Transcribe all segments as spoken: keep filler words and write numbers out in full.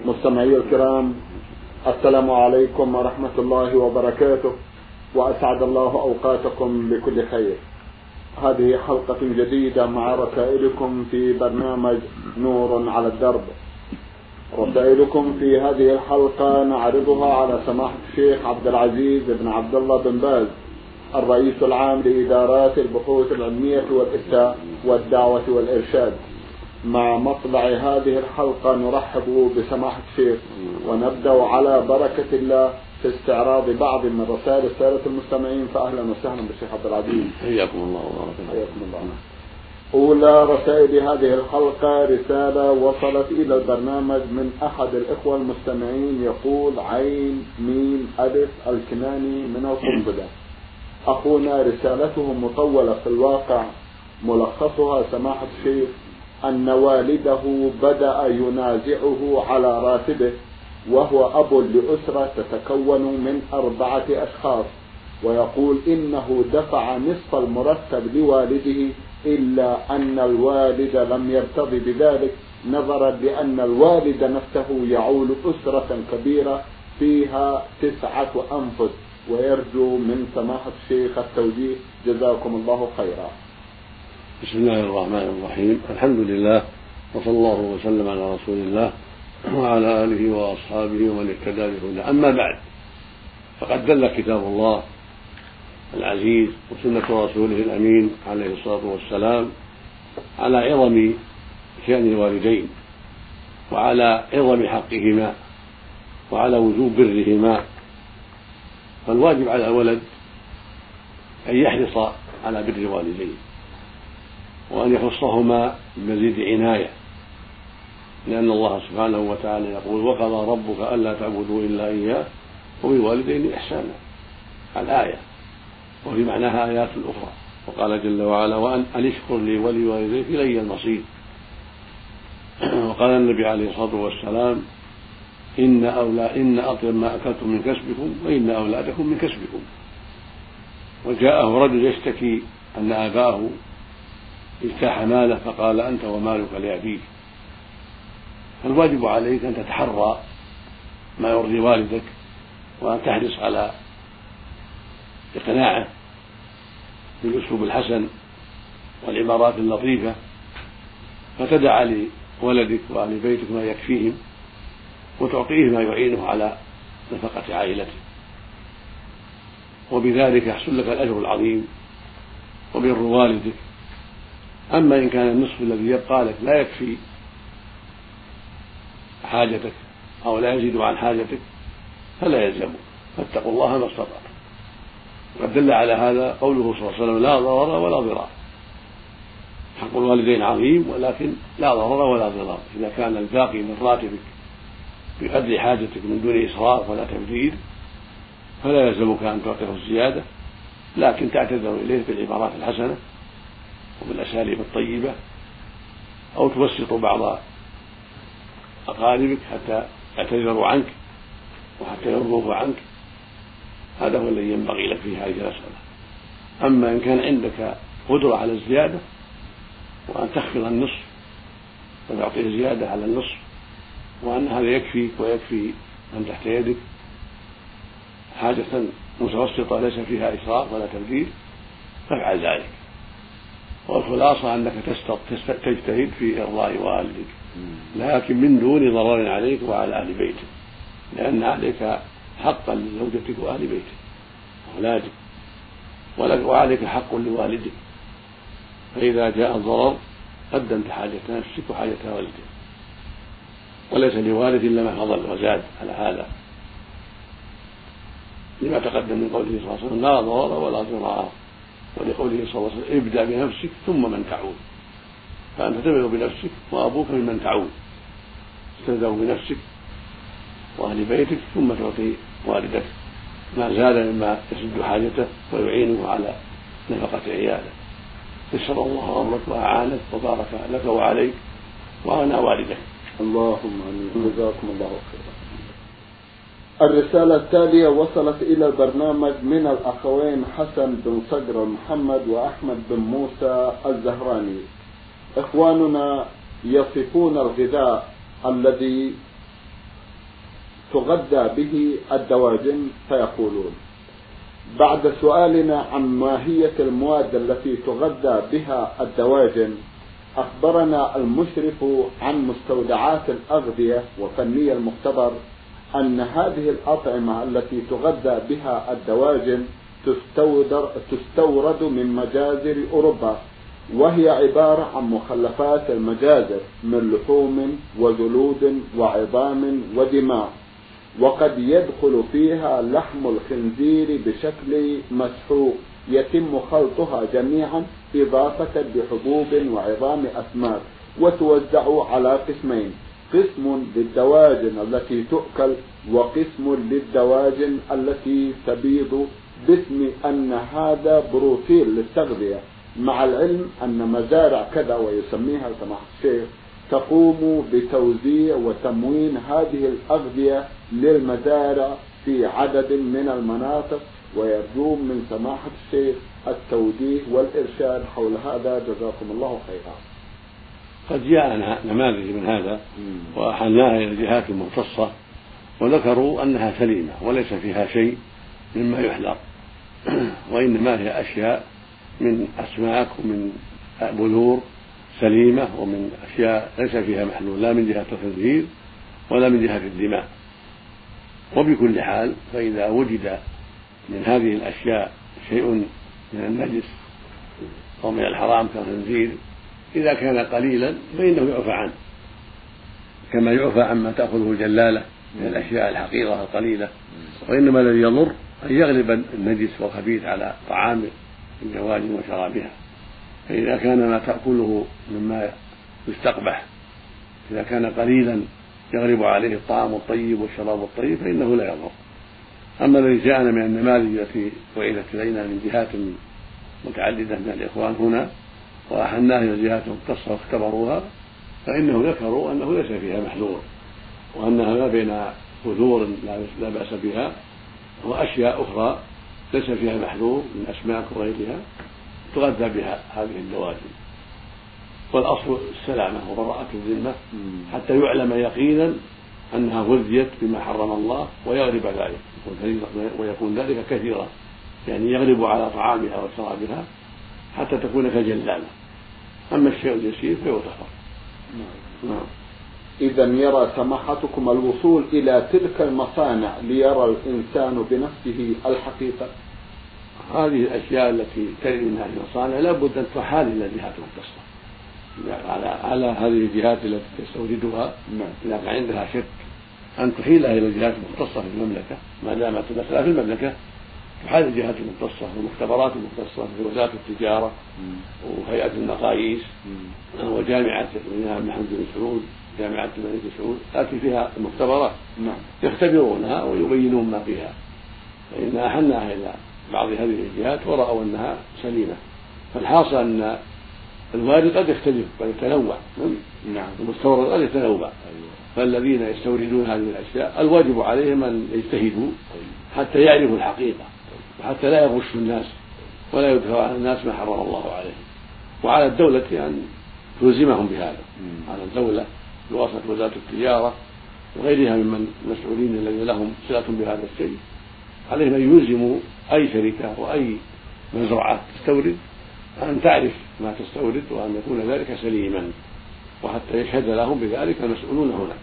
مستمعي الكرام، السلام عليكم ورحمة الله وبركاته، وأسعد الله أوقاتكم بكل خير. هذه حلقة جديدة مع رسائلكم في برنامج نور على الدرب. رسائلكم في هذه الحلقة نعرضها على سماحة الشيخ عبد العزيز بن عبد الله بن باز، الرئيس العام لإدارات البحوث العلمية والإفتاء والدعوة والإرشاد. مع مطلع هذه الحلقة نرحب بسماحة الشيخ ونبدأ على بركة الله في استعراض بعض من رسائل السادة المستمعين. فأهلا وسهلا بالشيخ عبد العزيز. حياكم الله وبارك حياكم الله. أولى رسائل هذه الحلقة رسالة وصلت إلى البرنامج من أحد الإخوة المستمعين، يقول: عين ميم ألف الكناني من القنبلة. أخونا رسالته مطولة في الواقع، ملخصها سماحة الشيخ أن والده بدأ ينازعه على راتبه، وهو أب لأسرة تتكون من أربعة أشخاص، ويقول إنه دفع نصف المرتب لوالده، إلا أن الوالد لم يرتضي بذلك، نظرا لأن الوالد نفسه يعول أسرة كبيرة فيها تسعة أنفس، ويرجو من سماحة الشيخ التوجيه. جزاكم الله خيرا. بسم الله الرحمن الرحيم. الحمد لله، وصلى الله وسلم على رسول الله وعلى آله وأصحابه ومن اهتدى بهداه. أما بعد، فقد دل كتاب الله العزيز وسنة رسوله الأمين عليه الصلاة والسلام على عظم شأن الوالدين، وعلى عظم حقهما، وعلى وجوب برهما. فالواجب على الولد أن يحرص على بر والديه، وأن يخصهما بمزيد عناية، لأن الله سبحانه وتعالى يقول: وقضى ربك ألا تعبدوا إلا إياه وبالوالدين إحسانا، الآية، وفي معناها آيات أخرى. وقال جل وعلا: وأن اشكر لي ولوالديك إلي المصير. وقال النبي عليه الصلاة والسلام: إن أولى إن أطيب ما أكلتم من كسبكم وإن أولادكم من كسبكم. وجاءه رجل يشتكي أن آباه اجتاح ماله، فقال: أنت ومالك لأبيك. فالواجب عليك أن تتحرى ما يرضي والدك، وأن تحرص على إقناعه بالأسلوب الحسن والعبارات اللطيفة، فتدع لولدك وأهل بيتك ما يكفيهم، وتعطيه ما يعينه على نفقة عائلته، وبذلك يحصل لك الأجر العظيم وبر والدك. أما إن كان النصف الذي يبقى لك لا يكفي حاجتك أو لا يزيد عن حاجتك فلا يلزمك، فاتقوا الله ما استطعتم. وقد دل على هذا قوله صلى الله عليه وسلم: لا ضرر ولا ضرار. حق الوالدين عظيم، ولكن لا ضرر ولا ضرار. إذا كان الباقي من راتبك بقدر حاجتك من دون إسراف ولا تبذير فلا يلزمك أن تعطيه الزيادة، لكن تعتذر إليه بالعبارات الحسنة وبالأساليب الطيبة، أو توسط بعض أقاربك حتى يعتذروا عنك وحتى يرضوا عنك. هذا هو الذي ينبغي لك في هذه المسألة. أما إن كان عندك قدرة على الزيادة، وأن تخفض النصف وتعطيه زيادة على النصف، وأن هذا يكفيك ويكفي من تحت يدك حاجة متوسطة ليس فيها إسراف ولا تبذير، فافعل ذلك. والخلاصة أنك تجتهد في إرضاء والدك، لكن من دون ضرر عليك وعلى أهل بيتك، لأن عليك حقا لزوجتك وأهل بيتك وأولادك، وعليك حق لوالدك. فإذا جاء الضرر قدمت حاجة نفسك وحاجة والدك، وليس لوالد إلا ما فضل وزاد على هذا، لما تقدم من قوله صلى الله عليه وسلم: لا ضرر ولا ضرار، ولقوله صلى الله عليه وسلم: ابدأ بنفسك ثم من تعود. فأنت تبدأ بنفسك وأبوك ممن تعود، تبدأ بنفسك وأهل بيتك ثم تعطي والدك ما زاد مما يسد حاجته ويعينه على نفقة عياله. يسر الله أمرك وأعانك وبارك لك وعليك وأنا والدك. اللهم آمين. جزاكم الله خيرا. الرسالة التالية وصلت إلى البرنامج من الأخوين حسن بن صقر محمد وأحمد بن موسى الزهراني. إخواننا يصفون الغذاء الذي تغذى به الدواجن، فيقولون: بعد سؤالنا عن ماهية المواد التي تغذى بها الدواجن، أخبرنا المشرف عن مستودعات الأغذية وفني المختبر أن هذه الأطعمة التي تغذى بها الدواجن تستورد من مجازر أوروبا، وهي عبارة عن مخلفات المجازر من لحوم وجلود وعظام ودماء، وقد يدخل فيها لحم الخنزير بشكل مسحوق يتم خلطها جميعا إضافة بحبوب وعظام أسماك، وتوزع على قسمين: قسم للدواجن التي تؤكل وقسم للدواجن التي تبيض، باسم أن هذا بروتين للتغذية، مع العلم أن مزارع كذا ويسميها سماحة الشيخ تقوم بتوزيع وتموين هذه الأغذية للمزارع في عدد من المناطق، ويرجون من سماحة الشيخ التوجيه والإرشاد حول هذا، جزاكم الله خيرا. قد جاءنا نماذج من هذا وأحلناها إلى الجهات المختصة، وذكروا أنها سليمة وليس فيها شيء مما يحذر، وإنما هي أشياء من أسماك ومن بذور سليمة ومن أشياء ليس فيها محلول، لا من جهة الخنزير ولا من جهة الدماء. وبكل حال فإذا وجد من هذه الأشياء شيء من النجس أو من الحرام كالخنزير، إذا كان قليلا فإنه يعفى عنه، كما يعفى عما تأخذه الجلالة من الأشياء الحقيرة القليلة. وإنما الذي يضر أن يغلب النجس والخبيث على طعام الدواجن وشرابها. فإذا كان ما تأكله مما يستقبح إذا كان قليلا يغلب عليه الطعام الطيب والشراب الطيب فإنه لا يضر. أما الذي جاءنا من النماذج التي وردت إلينا من جهات متعددة من الإخوان هنا وأحلناها إلى الجهات المختصة واختبروها، فإنه ذكروا أنه ليس فيها محذور، وأنها ما بين بذور لا بأس بها وأشياء أخرى ليس فيها محذور من أسماك وغيرها تغذى بها هذه الدواجن. والأصل السلامة وبراءة الذمة حتى يعلم يقينا أنها غذيت بما حرم الله ويغلب ذلك ويكون ذلك كثيرا، يعني يغلب على طعامها وشرابها حتى تكون كالجلالة. أما الشيء اليسير فيغتفر. نعم. إذا يرى سماحتكم الوصول إلى تلك المصانع ليرى الإنسان بنفسه الحقيقة؟ هذه الأشياء التي ترد من هذه المصانع لا بد أن تحال إلى الجهات المختصة على على هذه الجهات التي تستوردها. إذا كان عندها شك أن تحيلها إلى الجهات المختصة في المملكة، ما دامت المسألة في المملكة تحال الجهات المختصة والمختبرات المختصة في وزارة التجارة وهيئة المقاييس وجامعة الإمام محمد بن سعود، جامعة الملك سعود، التي فيها المختبرات يختبرونها ويبينون ما فيها. فإن أحلناها إلى بعض هذه الجهات ورأوا أنها سليمة. فالحاصل أن الوارد قد يختلف ويتنوع، نعم، المستورد قد يتنوع. فالذين يستوردون هذه الأشياء الواجب عليهم أن يجتهدوا حتى يعرفوا الحقيقة وحتى لا يغشوا الناس ولا يدخلوا على الناس ما حرم الله عليهم. وعلى الدولة أن تلزمهم بهذا، على الدولة بواسطة وزارة التجارة وغيرها ممن المسؤولين الذين لهم صلة بهذا الشيء، عليهم أن يلزموا أي شركة وأي مزرعة تستورد أن تعرف ما تستورد وأن يكون ذلك سليما، وحتى يشهد لهم بذلك المسؤولون هنا.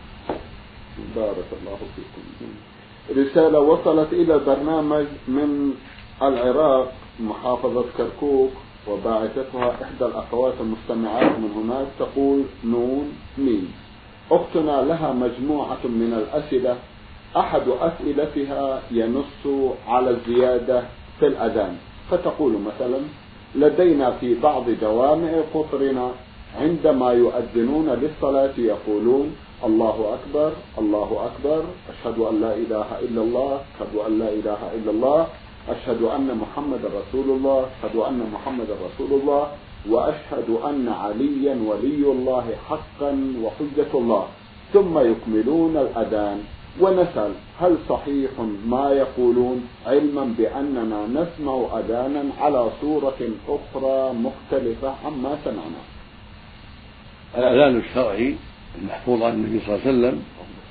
بارك الله فيكم. رسالة وصلت إلى البرنامج من العراق، محافظة كركوك، وباعثتها إحدى الأخوات المستمعات من هناك، تقول: نون ميم. أختنا لها مجموعة من الأسئلة، أحد أسئلتها ينص على الزيادة في الأذان، فتقول مثلا: لدينا في بعض جوامع قطرنا عندما يؤذنون للصلاة يقولون: الله أكبر الله أكبر، أشهد أن لا إله إلا الله، أشهد أن لا إله إلا الله، أشهد أن محمد رسول الله، أشهد أن محمد رسول الله، وأشهد أن عليا ولي الله حقا وحجة الله، ثم يكملون الأذان. ونسأل: هل صحيح ما يقولون، علما بأننا نسمع أذانا على صورة أخرى مختلفة عما سمعنا؟ الأذان الشرعي المحفوظ عن النبي صلى الله عليه وسلم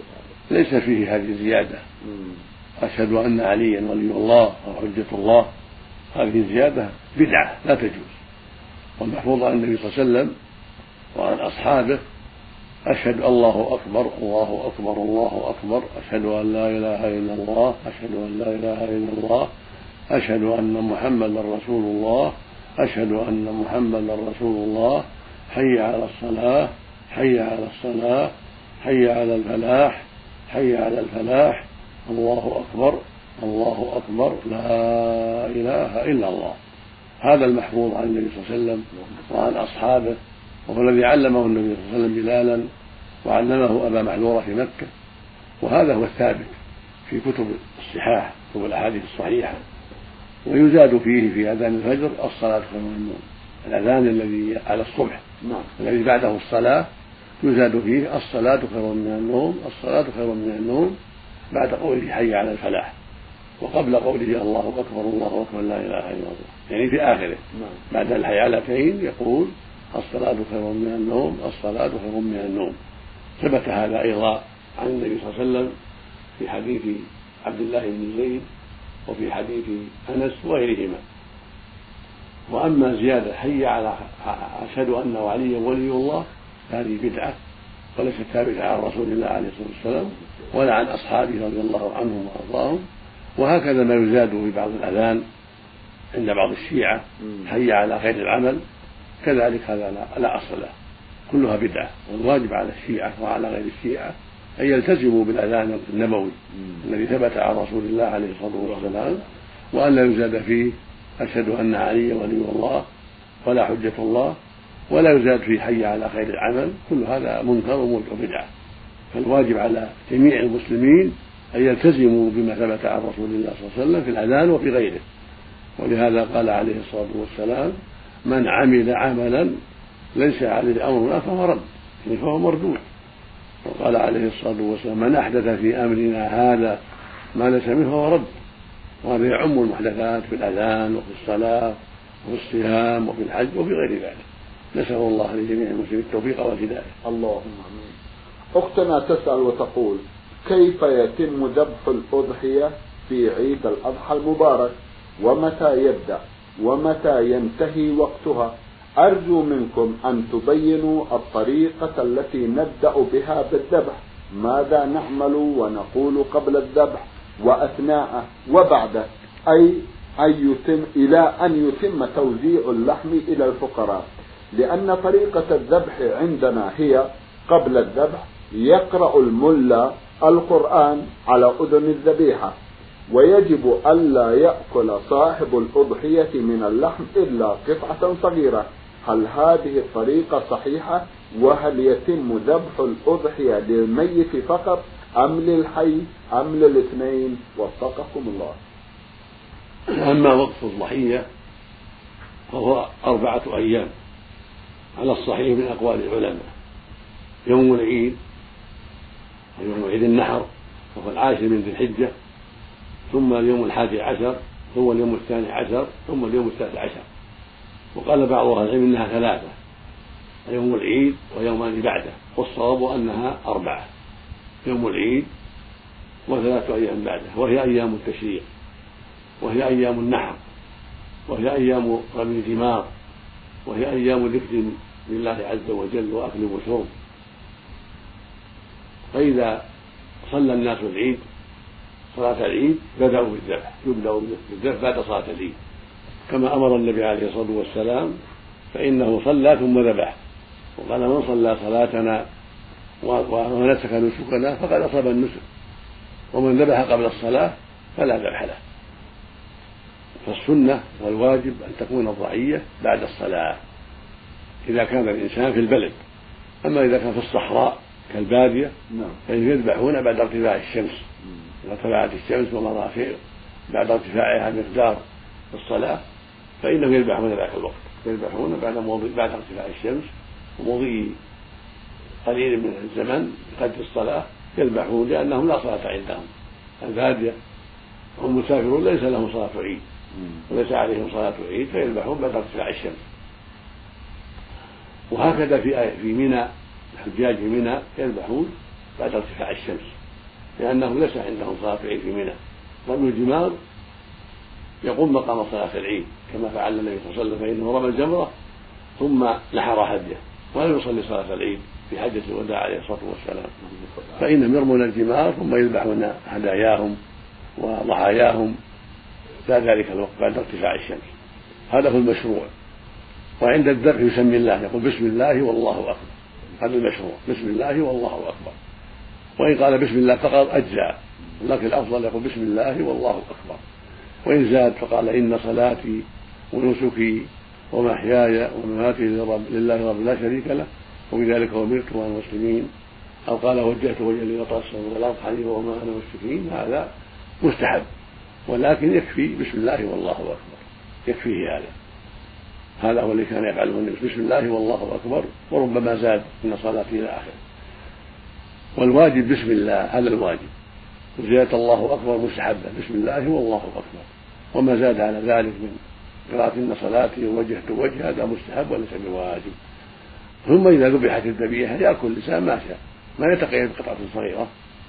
ليس فيه هذه الزيادة، أشهد أن عليا ولي الله أو حجة الله، هذه الزيادة بدعة لا تجوز. والمحفوظ عن النبي صلى الله عليه وسلم وعن أصحابه أشهد الله أكبر الله أكبر الله أكبر، أشهد أن لا إله إلا الله، أشهد أن لا إله إلا الله، أشهد أن محمدا رسول الله، أشهد أن محمدا رسول الله، حي على الصلاة حي على الصلاة حي على الفلاح حي على الفلاح، الله أكبر الله أكبر لا إله إلا الله. هذا المحفوظ عن النبي صلى الله عليه وسلم وعن أصحابه، وهو الذي علمه النبي صلى الله عليه وسلم بلالا وعلمه أبا محذورة في مكة، وهذا هو الثابت في كتب الصحاح كتب الأحاديث الصحيحة. ويزاد فيه في أذان الفجر الصلاة خير من النوم، الأذان الذي على الصبح الذي بعده الصلاة يزاد فيه الصلاة خير من النوم الصلاة خير من النوم بعد قوله حي على الفلاح، وقبل قوله الله أكبر الله أكبر لا إله إلا الله، يعني في آخره بعد الحيالتين يقول الصلاة خير من النوم الصلاة خير من النوم. ثبت هذا أيضا عن النبي صلى الله عليه وسلم في حديث عبد الله بن زيد وفي حديث أنس وغيرهما. وأما زيادة حي على أشهد أن عليا ولي الله هذه بدعة وليست ثابتة عن رسول الله عليه الصلاة والسلام ولا عن أصحابه رضي الله عنهم وأرضاهم. وهكذا ما يزاد في بعض الأذان عند بعض الشيعة حي على خير العمل، كذلك هذا لا أصل له، كلها بدعة. والواجب على الشيعة وعلى غير الشيعة أن يلتزموا بالأذان النبوي الذي ثبت عن رسول الله عليه الصلاة والسلام، وأن لا يزاد فيه أشهد أن علي ولي الله ولا حجة الله، ولا يزاد فيه حي على خير العمل، كل هذا منكر وبدعة. فالواجب على جميع المسلمين أن يلتزموا بما ثبت عن رسول الله صلى الله عليه وسلم في الأذان وفي غيره. ولهذا قال عليه الصلاة والسلام من عمل عملا ليس عليه أمرنا فهو رد، يعني فهو مردود. وقال عليه الصلاة والسلام من أحدث في أمرنا هذا ما ليس منه فهو رد. وهذا يعم المحدثات في الأذان وفي الصلاة وفي الصيام وفي الحج وفي غير ذلك. نسأل الله لجميع المسلمين التوفيق والهداية. اللهم آمين. أختنا تسأل وتقول كيف يتم ذبح الأضحية في عيد الأضحى المبارك، ومتى يبدأ ومتى ينتهي وقتها؟ أرجو منكم أن تبينوا الطريقة التي نبدأ بها بالذبح، ماذا نعمل ونقول قبل الذبح وأثناءه وبعده، أي أن يتم إلى أن يتم توزيع اللحم إلى الفقراء. لأن طريقة الذبح عندنا هي قبل الذبح يقرأ الملا القرآن على أذن الذبيحة، ويجب ألا يأكل صاحب الأضحية من اللحم إلا قطعة صغيرة. هل هذه الطريقة صحيحة؟ وهل يتم ذبح الأضحية للميت فقط أم للحي أم للاثنين؟ وفقكم الله. أما وقت الضحية فهو أربعة أيام على الصحيح من أقوال العلماء: يوم العيد ويوم عيد النحر وهو العاشر من ذي الحجة، ثم اليوم الحادي عشر، ثم اليوم الثاني عشر، ثم اليوم التاسع عشر. وقال بعض أهل العلم إنها ثلاثة: يوم العيد ويومان بعده، والصواب أنها أربعة: يوم العيد وثلاثة أيام بعده، وهي أيام التشريق، وهي أيام النحر، وهي أيام رمي الجمار، وهي أيام ذكر لله عز وجل وأكل وشرب. فإذا صلى الناس العيد صلاة العيد بدأوا بالذبح، يبدأوا بالذبح بعد صلاة العيد كما أمر النبي عليه الصلاة والسلام، فإنه صلى ثم ذبح، وقال من صلى صلاتنا ونسك نسكنا فقد أصاب النسك، ومن ذبح قبل الصلاة فلا ذبح له. فالسنة والواجب أن تكون الضحية بعد الصلاة إذا كان الإنسان في البلد. أما إذا كان في الصحراء كالبادية فإن يذبحون بعد ارتفاع الشمس، إذا ارتفعت الشمس ومضى شيء بعد ارتفاعها مقدار الصلاة فإنهم يذبحون ذاك الوقت، يذبحون بعد بعد ارتفاع الشمس ومضي قليل من الزمن قد الصلاة يذبحون، لأنهم لا صلاة عندهم. البادية هم مسافرون ليس لهم صلاة عيد وليس عليهم صلاة عيد، فيذبحون بعد ارتفاع الشمس. وهكذا في في منى، الحجاج في منى يذبحون بعد ارتفاع الشمس، لأنه ليس عندهم صلاة العيد في منى. رمي الجمار يقوم مقام صلاة العيد كما فعل النبي صلى الله عليه وسلم، فإنه رمى الجمرة ثم نحر هديه ولم يصلي صلاة العيد في حجة الوداع عليه الصلاة والسلام. فإنهم يرمون الجمار ثم يذبحون هداياهم وضحاياهم لا ذلك الوقت بعد ارتفاع الشمس. هذا هو المشروع. وعند الذبح يسمي الله، يقول بسم الله والله أكبر، هذا المشروع، بسم الله والله أكبر. وإن قال بسم الله فقط أجزاء، لكن الأفضل يقول بسم الله والله أكبر. وإن زاد فقال إن صلاتي ونسكي ومحياي ومماتي لله رب لا شريك له وبذلك أمرت وأنا مسلمين، أو قال وجهت وجهي للفطر والأرض حنيفا وما أنا مشركين. هذا مستحب، ولكن يكفي بسم الله والله أكبر، يكفيه هذا. هذا هو اللي كان يفعله النبي، بسم الله والله أكبر، وربما زاد من صلاته إلى آخره. والواجب بسم الله، هذا الواجب، وزيادة الله أكبر مستحبة، بسم الله والله أكبر. وما زاد على ذلك من قراءة إن صلاتي ووجهت وجه هذا مستحب وليس بواجب. ثم إذا ذبحت الذبيحة يأكل الإنسان ما شاء، ما يتقيد بقطعة صغيرة،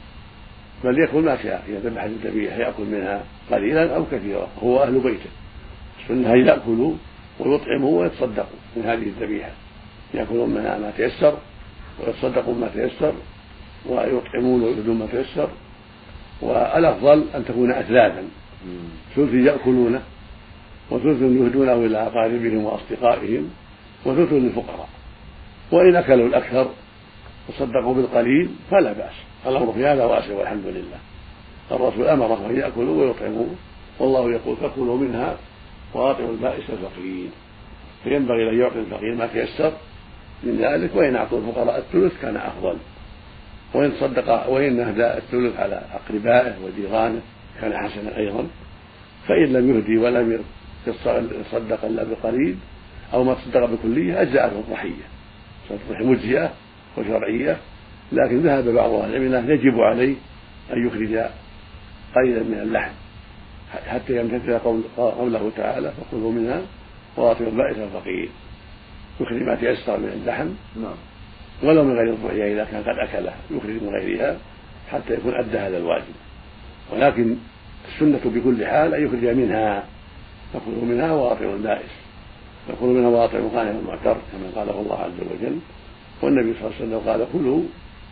بل يأكل ما شاء. إذا ذبحت الذبيحة يأكل منها قليلا أو كثيرا، هو أهل بيته. السنة يأكلوا ويطعموا ويتصدقوا من هذه الذبيحة، يأكلون منها ما تيسر ويتصدقون ما تيسر ويطعمون ويؤدون ما تيسر. والأفضل أن تكون أثلاثا، ثلث يأكلونه وثلث يهدونه إلى أقاربهم وأصدقائهم وثلث للفقراء. وإن أكلوا الأكثر وصدقوا بالقليل فلا بأس، الأمر في هذا واسع والحمد لله. الرسول أمره أن يأكلوا ويطعموا، والله يقول فكلوا منها وأطعموا البائس الفقير. فينبغي أن يعطي الفقير ما تيسر من ذلك، وإن أعطوا الفقراء الثلث كان أفضل، وإن صدق وإن أهدى الثلث على أقربائه وجيرانه كان حسنا أيضا. فإن لم يهدي ولم يتصدق إلا بقليل أو ما تصدق بكلية أجزأته الضحية، صدقة مجزئة وشرعية. لكن ذهب بعض أهل العلم أنه يجب عليه أن يخرج قليلا من اللحم حتى يمتثل قوله تعالى فكلوا منها وأطعموا البائس الفقير، يخرج ما تيسر من اللحم ولو من غير الضحية إذا كان قد أكلها، يخرج من غيرها حتى يكون أدى هذا الواجب. ولكن السنة بكل حال أن يخرج منها، فكلوا منها وأطعموا البائس، فكلوا منها وأطعموا القانع المعتر كما قاله الله عز وجل. والنبي صلى الله عليه وسلم قال كلوا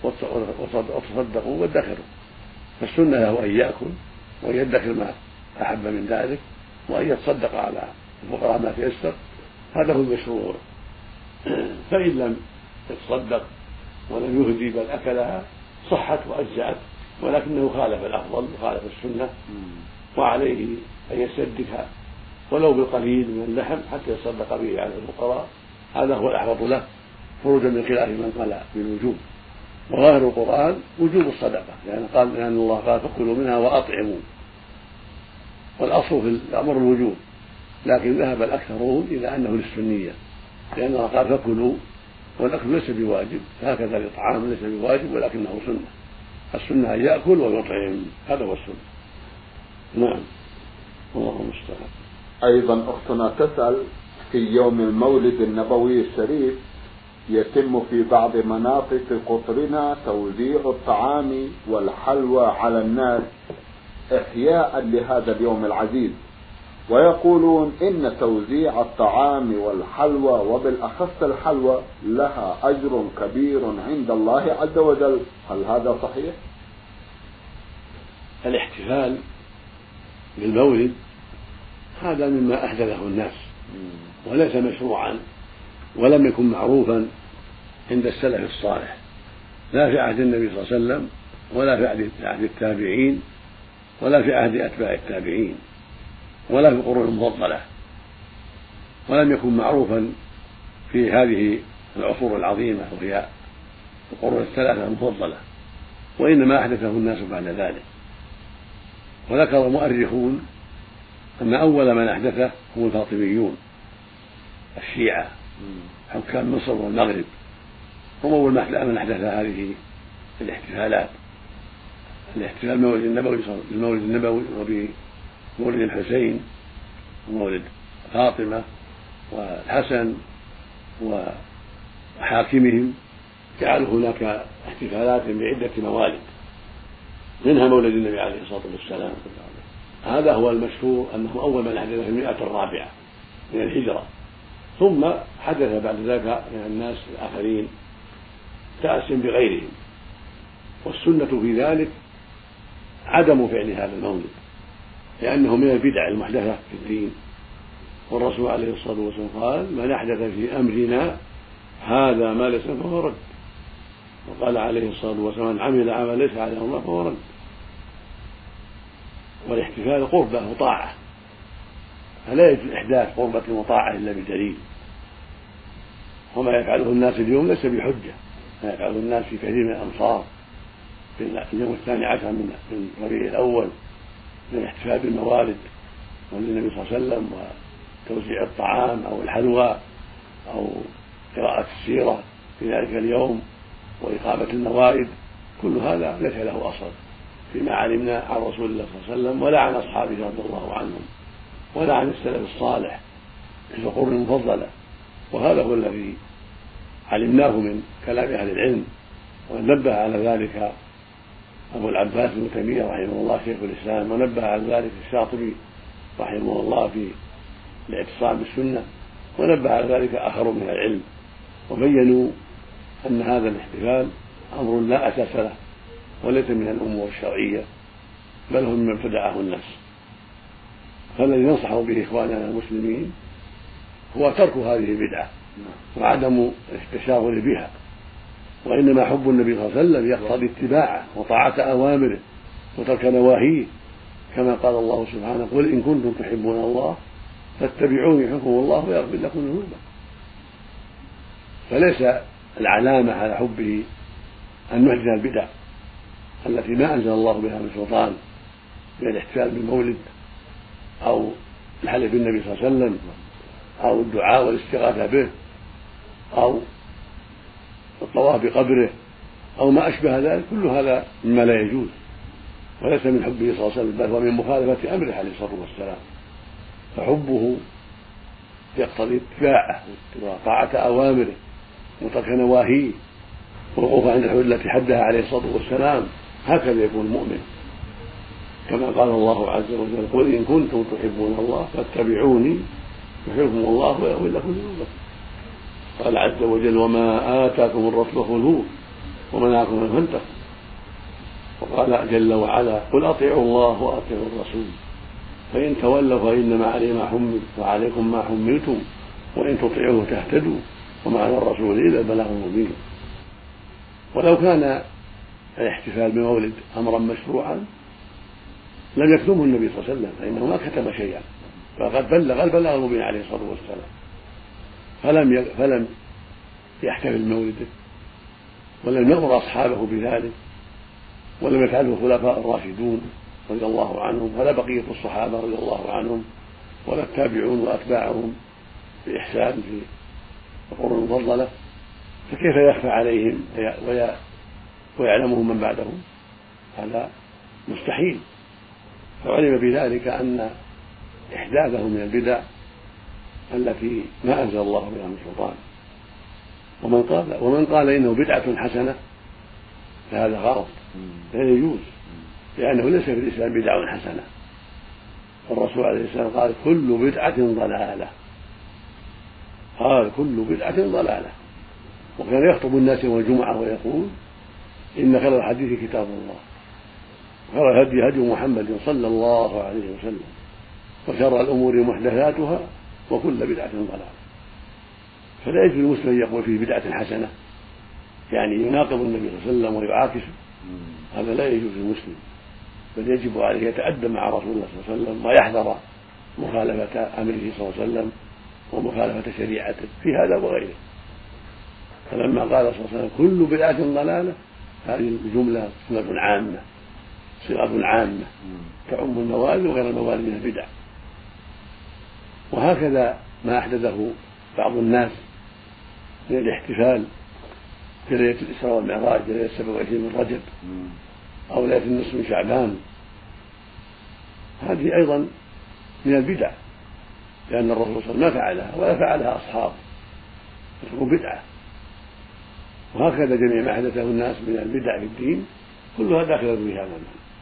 وتصدقوا وادخروا. فالسنة له أن يأكل وأن يدخر ما أحب من ذلك وأن يتصدق على الفقراء ما تيسر، هذا هو المشروع. فإن لم يتصدق ولم يهدي بل أكلها صحت وأجزأت، ولكنه خالف الأفضل وخالف السنة، وعليه أن يسدكها ولو بالقليل من اللحم حتى يتصدق به على الفقراء، هذا هو الأحوط له، خروجا من خلاف من قال بالوجوب. وظاهر القرآن وجوب الصدقة، لأن قال لأن الله قال فكلوا منها وأطعموا، والأصل في الأمر الوجوب، لكن ذهب الأكثرون إلى أنه للسنية، لأن الله قال فكلوا والأكل ليس بواجب، هكذا الإطعام ليس بواجب ولكنه سنة. السنة أن يأكل ويطعم، هذا هو السنة. نعم، الله المستعان. أيضا أختنا تسأل في يوم المولد النبوي الشريف يتم في بعض مناطق قطرنا توزيع الطعام والحلوى على الناس إحياء لهذا اليوم العزيز، ويقولون إن توزيع الطعام والحلوى وبالأخص الحلوى لها أجر كبير عند الله عز وجل، هل هذا صحيح؟ الاحتفال بالمولد هذا مما أحدثه الناس وليس مشروعا ولم يكن معروفا عند السلف الصالح، لا في عهد النبي صلى الله عليه وسلم ولا في عهد التابعين ولا في عهد أتباع التابعين ولا في القرون المفضلة، ولم يكن معروفا في هذه العصور العظيمة وهي القرون الثلاثة المفضلة، وإنما أحدثه الناس بعد ذلك. وذكر المؤرخون أن أول من أحدثه هم الفاطميون الشيعة حكام مصر والمغرب، هم أول من أحدث هذه الاحتفالات، الاحتفال بالمولد النبوي بالمولد النبوي وبمولد الحسين ومولد فاطمة والحسن وحاكمهم، جعلوا هناك احتفالات بعدة موالد، منها مولد النبي عليه الصلاة والسلام. هذا هو المشهور أنه أول من حدث في المئة الرابعة من الهجرة، ثم حدث بعد ذلك من الناس الآخرين تأس بغيرهم. والسنة في ذلك عدم فعل هذا المولد، لأنه من البدع المحدثة في الدين. والرسول عليه الصلاة والسلام قال: من أحدث في أمرنا هذا ما ليس فهو رد. وقال عليه الصلاة والسلام: من عمل عملا ليس عليه أمرنا فهو رد. والاحتفال قربة وطاعة، فلا يجوز إحداث قربة وطاعة إلا بدليل. وما يفعله الناس اليوم ليس بحجة، ما يفعله الناس في كثير من الأمصار في اليوم الثاني عشر من ربيع الأول من الاحتفال بالموالد والنبي صلى الله عليه وسلم وتوزيع الطعام أو الحلوى أو قراءة السيرة في ذلك اليوم وإقامة الموائد، كل هذا ليس له أصل فيما علمنا عن رسول الله صلى الله عليه وسلم ولا عن أصحابه رضي الله عنهم ولا عن السلف الصالح في القرون المفضلة. وهذا هو الذي علمناه من كلام أهل العلم، ونبه على ذلك أبو العباس ابن تيمية رحمه الله شيخ الإسلام، ونبه على ذلك الشاطبي رحمه الله في الاعتصام بالسنة، ونبه على ذلك آخر من العلم، وبينوا أن هذا الاحتفال أمر لا أساس له وليس من الأمور الشرعية، بل هو مما ابتدعه الناس. فالذي ننصح به إخواننا المسلمين هو ترك هذه البدعة وعدم التشاغل بها، وإنما حب النبي صلى الله عليه وسلم يقتضي اتباعه وطاعة أوامره وترك نواهيه، كما قال الله سبحانه: قل إن كنتم تحبون الله فاتبعوني يحبكم الله ويغفر لكم ذنوبكم. فليس العلامة على حبه أن نحدث البدع التي ما أنزل الله بها من سلطان، من الاحتفال بالمولد أو الحلف بالنبي صلى الله عليه وسلم أو الدعاء والاستغاثة به أو الطواف بقبره أو ما أشبه ذلك، كل هذا مما لا يجوز وليس من حبه صلى الله عليه وسلم، بل هو من مخالفة أمره عليه الصلاة والسلام. فحبه يقتضي اتباعه وطاعة أوامره وترك نواهيه والوقوف عند الحدود التي حدها عليه الصلاة والسلام. هكذا يكون المؤمن، كما قال الله عز وجل: قل إن كنتم تحبون الله فاتبعوني يحبكم الله ويغفر لكم ذنوبكم. قال عز وجل: وما آتاكم الرسول خذوه ومنعكم عنه فانتهوا. وقال جل وعلا: قل أطيعوا الله وأطيعوا الرسول فإن تولوا فإنما عليه ما حمل وعليكم ما حملتم وإن تطيعوه تهتدوا وما على الرسول إلا البلاغ المبين. ولو كان الاحتفال بمولد أمرا مشروعا لم يكتمه النبي صلى الله عليه وسلم، فإنه ما كتم شيئا، فقد بلغ البلاغ المبين عليه الصلاة والسلام، فلم فلم يحتفل بمولده ولم يأمر أصحابه بذلك، ولم يفعله الخلفاء الراشدون رضي الله عنهم ولا بقية الصحابة رضي الله عنهم ولا التابعون وأتباعهم بإحسان في القرون المفضلة، فكيف يخفى عليهم ويعلمهم من بعدهم؟ هذا مستحيل. فعلم بذلك أن إحداثه من البدع التي ما أنزل الله بها من سلطان. ومن قال ومن قال إنه بدعة حسنة فهذا غلط، لا يجوز، لأنه ليس في الإسلام بدعة حسنة. الرسول عليه السلام قال: كل بدعة ضلالة، قال كل بدعة ضلالة. وكان يخطب الناس يوم الجمعة ويقول: إن خير الحديث كتاب الله وخير الهدي هدي محمد صلى الله عليه وسلم وشر الأمور محدثاتها وكل بدعة ضلالة. فلا يجوز للمسلم أن يقول فيه بدعة حسنة، يعني يناقض النبي صلى الله عليه وسلم ويعاكسه، هذا لا يجوز للمسلم، بل يجب عليه يتأدب مع رسول الله صلى الله عليه وسلم ويحذر مخالفة أمره صلى الله عليه وسلم ومخالفة شريعته في هذا وغيره. فلما قال صلى الله عليه وسلم: كل بدعة ضلالة، هذه الجملة صيغة عامة صيغة عامة تعم الموالد وغير الموالد من البدع. وهكذا ما أحدثه بعض الناس من الاحتفال في ليلة الإسراء والمعراج ليلة السبع والعشرين من رجب أو ليلة النصف من شعبان، هذه أيضا من البدع، لأن الرسول صلى الله عليه وسلم ما فعلها ولا فعلها أصحابه، فتكون بدعة. وهكذا جميع ما حدثه الناس من البدع في الدين كلها داخلة في هذا المعنى.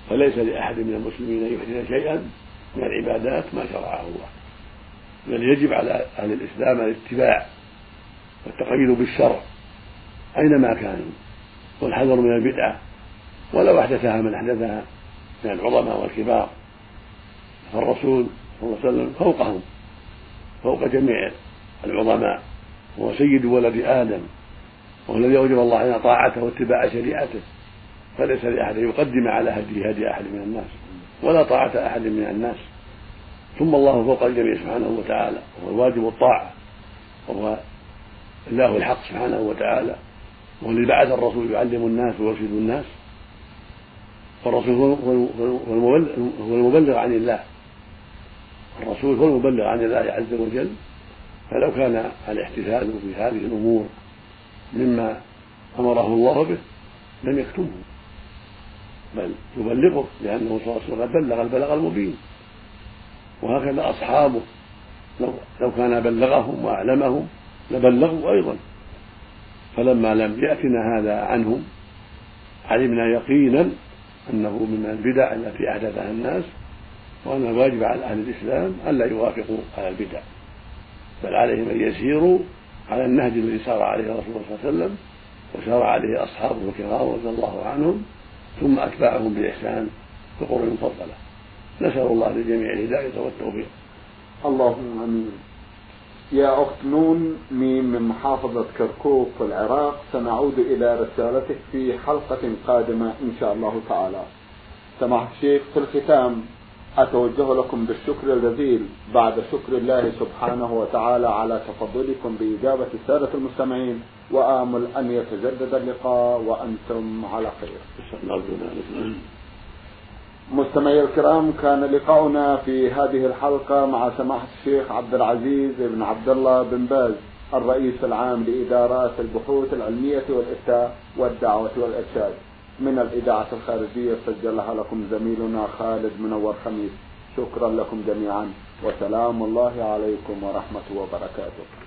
فليس لأحد من المسلمين أن يحدث شيئا من العبادات ما شرعه الله، بل يجب على أهل الإسلام الاتباع والتقييد بالشرع أينما كانوا، والحذر من البدعة ولو أحدثها من أحدثها من العظماء والكبار، فالرسول صلى الله عليه وسلم فوقهم، فوق جميع العظماء، هو سيد ولد آدم، والذي أوجب الله علينا طاعته واتباع شريعته، فليس لأحد يقدم على هدي هدي أحد من الناس ولا طاعة أحد من الناس. ثم الله فوق الجميع سبحانه وتعالى، وهو الواجب الطاعة، وهو الله الحق سبحانه وتعالى، وهو الذي بعث الرسول يعلم الناس ويرشد الناس، فالرسول هو المبلغ عن الله، الرسول هو المبلغ عن الله عز وجل. فلو كان الاحتفال في هذه الأمور مما أمره الله به لم يكتمه، بل يبلغه، لأنه صلى الله عليه وسلم بلغ البلاغ المبين، وهكذا أصحابه لو كان بلغهم وأعلمهم لبلغوا أيضا. فلما لم يأتنا هذا عنهم علمنا يقينا أنه من البدع التي أحدثها الناس، وأن الواجب على أهل الإسلام ألا يوافقوا على البدع، بل عليهم أن يسيروا على النهج الذي سار عليه الرسول صلى الله عليه وسلم وسار عليه أصحابه الكرام رضي الله عنهم، ثم أتباعهم بإحسان في القرون المفضلة. نسأل الله للجميع الهداية والتوفيق. اللهم آمين. يا أخت نون ميم من محافظة كركوك في العراق، سنعود إلى رسالتك في حلقة قادمة إن شاء الله تعالى. سماحة الشيخ، في الختام أتوجه لكم بالشكر الجزيل بعد شكر الله سبحانه وتعالى على تفضلكم بإجابة السادة المستمعين، وآمل أن يتجدد اللقاء وأنتم على خير. مستمعي الكرام، كان لقاؤنا في هذه الحلقة مع سماحة الشيخ عبد العزيز بن عبد الله بن باز، الرئيس العام لإدارات البحوث العلمية والإفتاء والدعوة والإرشاد، من الإذاعة الخارجية سجلها لكم زميلنا خالد منور خميس. شكرا لكم جميعا، وسلام الله عليكم ورحمة وبركاته.